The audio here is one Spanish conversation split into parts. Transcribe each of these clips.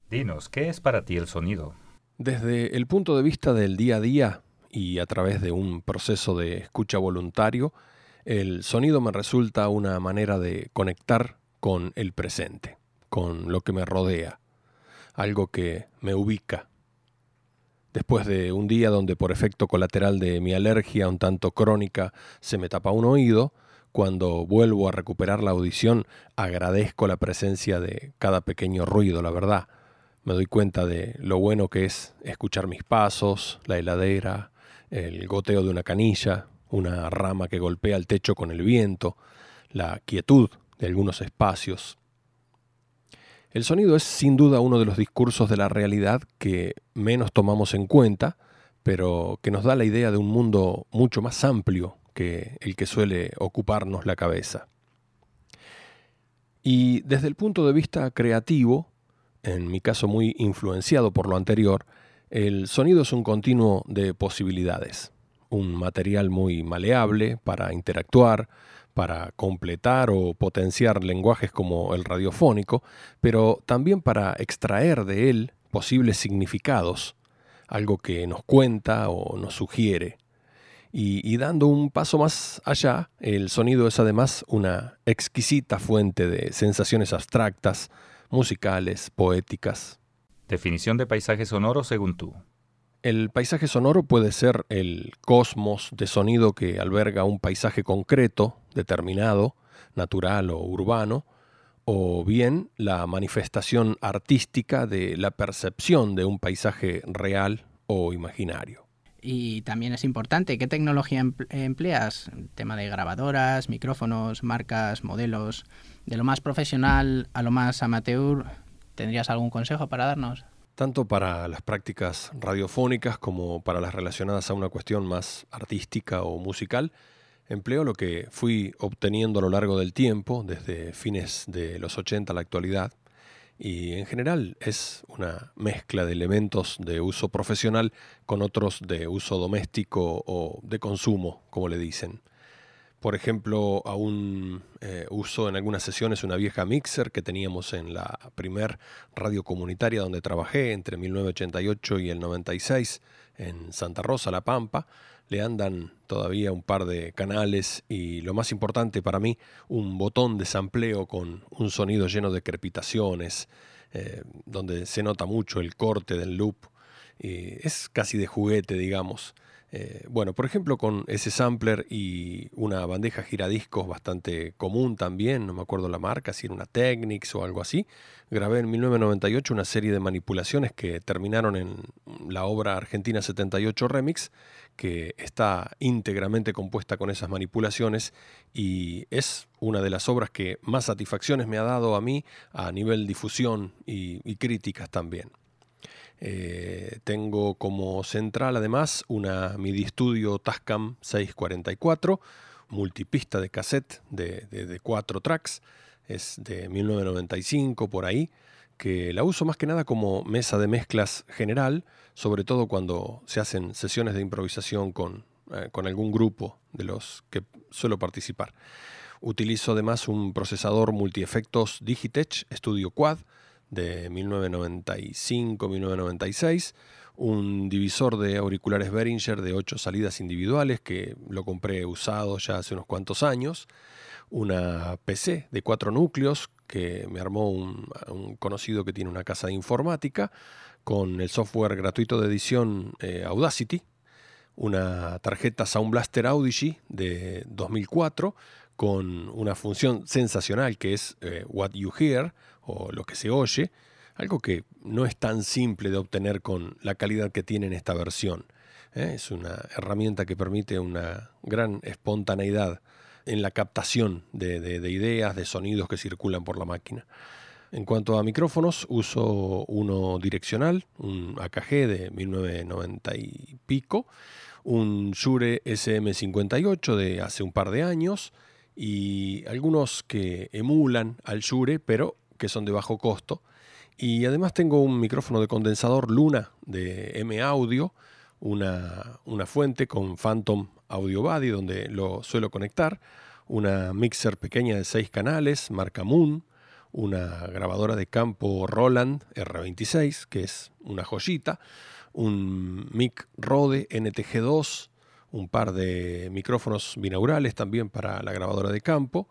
Dinos, ¿qué es para ti el sonido? Desde el punto de vista del día a día y a través de un proceso de escucha voluntario, el sonido me resulta una manera de conectar con el presente, con lo que me rodea, algo que me ubica. Después de un día donde por efecto colateral de mi alergia un tanto crónica se me tapa un oído, cuando vuelvo a recuperar la audición agradezco la presencia de cada pequeño ruido, la verdad. Me doy cuenta de lo bueno que es escuchar mis pasos, la heladera, el goteo de una canilla, una rama que golpea el techo con el viento, la quietud de algunos espacios. El sonido es sin duda uno de los discursos de la realidad que menos tomamos en cuenta, pero que nos da la idea de un mundo mucho más amplio que el que suele ocuparnos la cabeza. Y desde el punto de vista creativo, en mi caso muy influenciado por lo anterior, el sonido es un continuo de posibilidades, un material muy maleable para interactuar, para completar o potenciar lenguajes como el radiofónico, pero también para extraer de él posibles significados, algo que nos cuenta o nos sugiere. Y dando un paso más allá, el sonido es además una exquisita fuente de sensaciones abstractas, musicales, poéticas. Definición de paisaje sonoro según tú. El paisaje sonoro puede ser el cosmos de sonido que alberga un paisaje concreto, determinado, natural o urbano, o bien la manifestación artística de la percepción de un paisaje real o imaginario. Y también es importante, ¿qué tecnología empleas? Tema de grabadoras, micrófonos, marcas, modelos. De lo más profesional a lo más amateur, ¿tendrías algún consejo para darnos? Tanto para las prácticas radiofónicas como para las relacionadas a una cuestión más artística o musical, empleo lo que fui obteniendo a lo largo del tiempo, desde fines de los 80 a la actualidad, y en general es una mezcla de elementos de uso profesional con otros de uso doméstico o de consumo, como le dicen. Por ejemplo, aún uso en algunas sesiones una vieja mixer que teníamos en la primer radio comunitaria donde trabajé entre 1988 y el 96 en Santa Rosa, La Pampa. Le andan todavía un par de canales y lo más importante para mí, un botón de sampleo con un sonido lleno de crepitaciones, donde se nota mucho el corte del loop. Es casi de juguete, digamos. Bueno, por ejemplo, con ese sampler y una bandeja giradiscos bastante común también, no me acuerdo la marca, si era una Technics o algo así, grabé en 1998 una serie de manipulaciones que terminaron en la obra Argentina 78 Remix, que está íntegramente compuesta con esas manipulaciones y es una de las obras que más satisfacciones me ha dado a mí a nivel difusión y críticas también. Tengo como central además una MIDI Studio Tascam 644, multipista de cassette de 4 tracks, es de 1995 por ahí, que la uso más que nada como mesa de mezclas general, sobre todo cuando se hacen sesiones de improvisación con algún grupo de los que suelo participar. Utilizo además un procesador multiefectos Digitech Studio Quad de 1995-1996, un divisor de auriculares Behringer de 8 salidas individuales que lo compré usado ya hace unos cuantos años, una PC de 4 núcleos que me armó un conocido que tiene una casa de informática con el software gratuito de edición Audacity, una tarjeta Sound Blaster Audigy de 2004 con una función sensacional que es What You Hear, o lo que se oye, algo que no es tan simple de obtener con la calidad que tiene en esta versión. Es una herramienta que permite una gran espontaneidad en la captación de ideas, de sonidos que circulan por la máquina. En cuanto a micrófonos, uso uno direccional, un AKG de 1990 y pico, un Shure SM58 de hace un par de años y algunos que emulan al Shure, pero que son de bajo costo. Y además tengo un micrófono de condensador Luna de M-Audio, una fuente con Phantom Audio Body donde lo suelo conectar, una mixer pequeña de 6 canales, marca Moon, una grabadora de campo Roland R26, que es una joyita, un mic Rode NTG2, un par de micrófonos binaurales también para la grabadora de campo,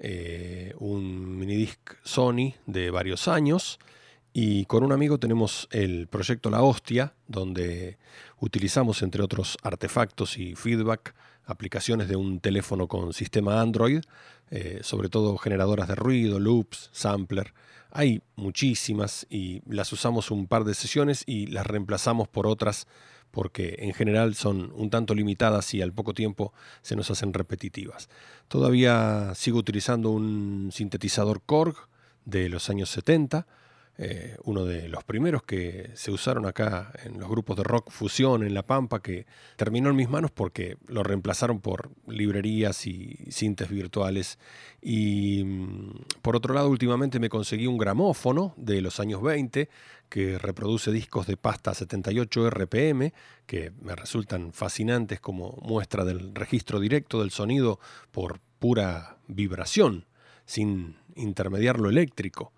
un minidisc Sony de varios años, y con un amigo tenemos el proyecto La Hostia, donde utilizamos, entre otros artefactos y feedback, aplicaciones de un teléfono con sistema Android, sobre todo generadoras de ruido, loops, sampler. Hay muchísimas y las usamos un par de sesiones y las reemplazamos por otras porque en general son un tanto limitadas y al poco tiempo se nos hacen repetitivas. Todavía sigo utilizando un sintetizador Korg de los años 70, uno de los primeros que se usaron acá en los grupos de rock fusión en La Pampa, que terminó en mis manos porque lo reemplazaron por librerías y sintes virtuales. Y por otro lado, últimamente me conseguí un gramófono de los años 20 que reproduce discos de pasta 78 RPM, que me resultan fascinantes como muestra del registro directo del sonido por pura vibración, sin intermediar lo eléctrico.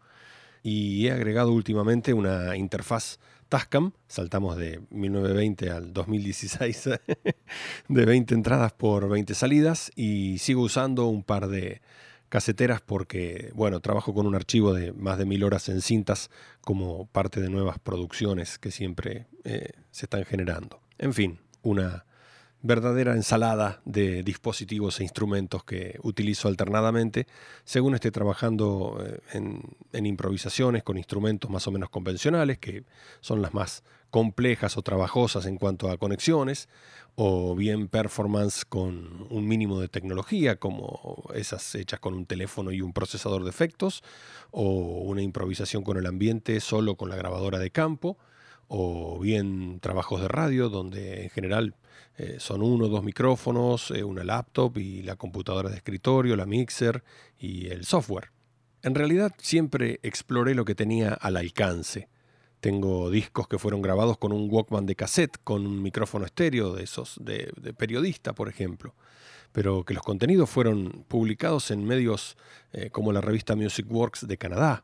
Y he agregado últimamente una interfaz Tascam, saltamos de 1920 al 2016, de 20 entradas por 20 salidas, y sigo usando un par de caseteras porque, bueno, trabajo con un archivo de más de 1000 horas en cintas como parte de nuevas producciones que siempre se están generando. En fin, una verdadera ensalada de dispositivos e instrumentos que utilizo alternadamente según esté trabajando en improvisaciones con instrumentos más o menos convencionales, que son las más complejas o trabajosas en cuanto a conexiones, o bien performance con un mínimo de tecnología, como esas hechas con un teléfono y un procesador de efectos, o una improvisación con el ambiente solo con la grabadora de campo, o bien trabajos de radio donde en general son 1 o 2 micrófonos, una laptop y la computadora de escritorio, la mixer y el software. En realidad siempre exploré lo que tenía al alcance. Tengo discos que fueron grabados con un Walkman de cassette, con un micrófono estéreo de esos de periodista, por ejemplo, pero que los contenidos fueron publicados en medios como la revista Music Works de Canadá.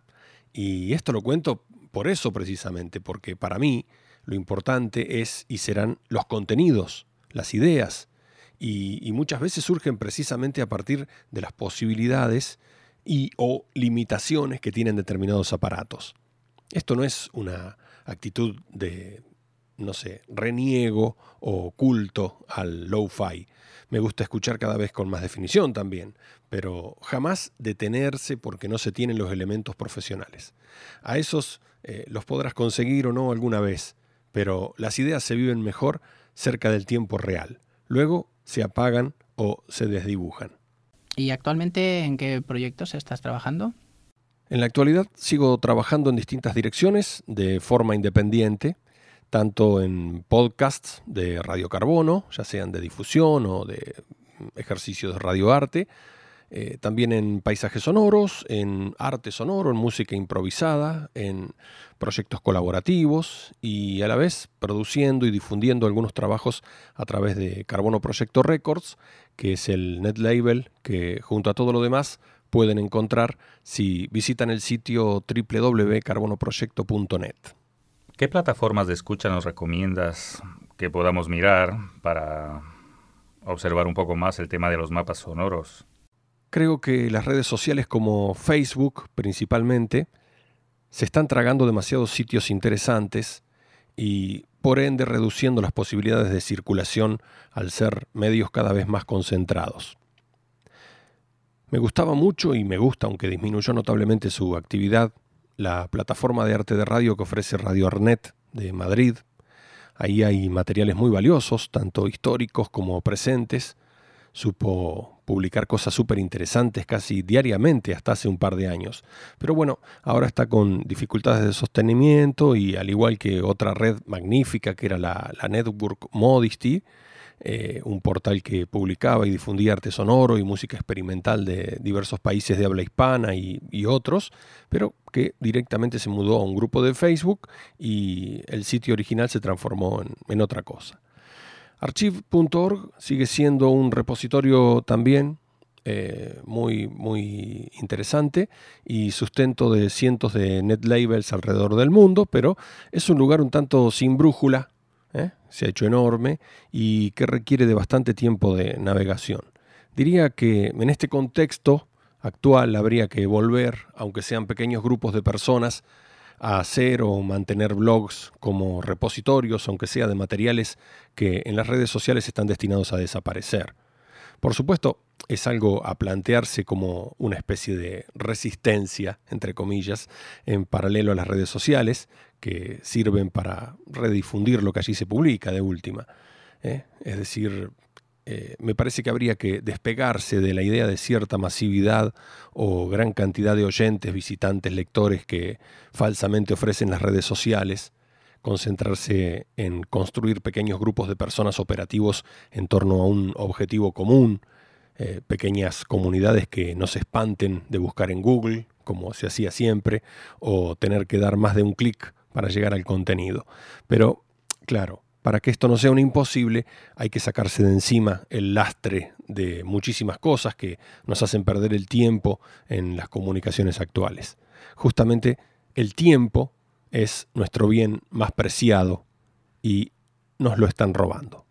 Y esto lo cuento por eso precisamente, porque para mí lo importante es y serán los contenidos, las ideas, y muchas veces surgen precisamente a partir de las posibilidades y o limitaciones que tienen determinados aparatos. Esto no es una actitud de, no sé, reniego o culto al lo-fi. Me gusta escuchar cada vez con más definición también, pero jamás detenerse porque no se tienen los elementos profesionales. A esos los podrás conseguir o no alguna vez, pero las ideas se viven mejor cerca del tiempo real. Luego se apagan o se desdibujan. ¿Y actualmente en qué proyectos estás trabajando? En la actualidad sigo trabajando en distintas direcciones de forma independiente, tanto en podcasts de Radio Carbono, ya sean de difusión o de ejercicios de radioarte, también en paisajes sonoros, en arte sonoro, en música improvisada, en proyectos colaborativos y a la vez produciendo y difundiendo algunos trabajos a través de Carbono Proyecto Records, que es el net label que junto a todo lo demás pueden encontrar si visitan el sitio www.carbonoproyecto.net. ¿Qué plataformas de escucha nos recomiendas que podamos mirar para observar un poco más el tema de los mapas sonoros? Creo que las redes sociales como Facebook principalmente se están tragando demasiados sitios interesantes y por ende reduciendo las posibilidades de circulación al ser medios cada vez más concentrados. Me gustaba mucho y me gusta, aunque disminuyó notablemente su actividad, la plataforma de arte de radio que ofrece Radio Arnet de Madrid. Ahí hay materiales muy valiosos, tanto históricos como presentes. Supo publicar cosas súper interesantes casi diariamente hasta hace un par de años. Pero bueno, ahora está con dificultades de sostenimiento y al igual que otra red magnífica que era la Network Modesty, un portal que publicaba y difundía arte sonoro y música experimental de diversos países de habla hispana y otros, pero que directamente se mudó a un grupo de Facebook y el sitio original se transformó en otra cosa. Archive.org sigue siendo un repositorio también muy, muy interesante y sustento de cientos de netlabels alrededor del mundo, pero es un lugar un tanto sin brújula, se ha hecho enorme y que requiere de bastante tiempo de navegación. Diría que en este contexto actual habría que volver, aunque sean pequeños grupos de personas, a hacer o mantener blogs como repositorios, aunque sea de materiales que en las redes sociales están destinados a desaparecer. Por supuesto, es algo a plantearse como una especie de resistencia, entre comillas, en paralelo a las redes sociales, que sirven para redifundir lo que allí se publica de última. Es decir, me parece que habría que despegarse de la idea de cierta masividad o gran cantidad de oyentes, visitantes, lectores que falsamente ofrecen las redes sociales, concentrarse en construir pequeños grupos de personas operativos en torno a un objetivo común, pequeñas comunidades que no se espanten de buscar en Google, como se hacía siempre, o tener que dar más de un clic para llegar al contenido. Pero, claro, para que esto no sea un imposible, hay que sacarse de encima el lastre de muchísimas cosas que nos hacen perder el tiempo en las comunicaciones actuales. Justamente el tiempo es nuestro bien más preciado y nos lo están robando.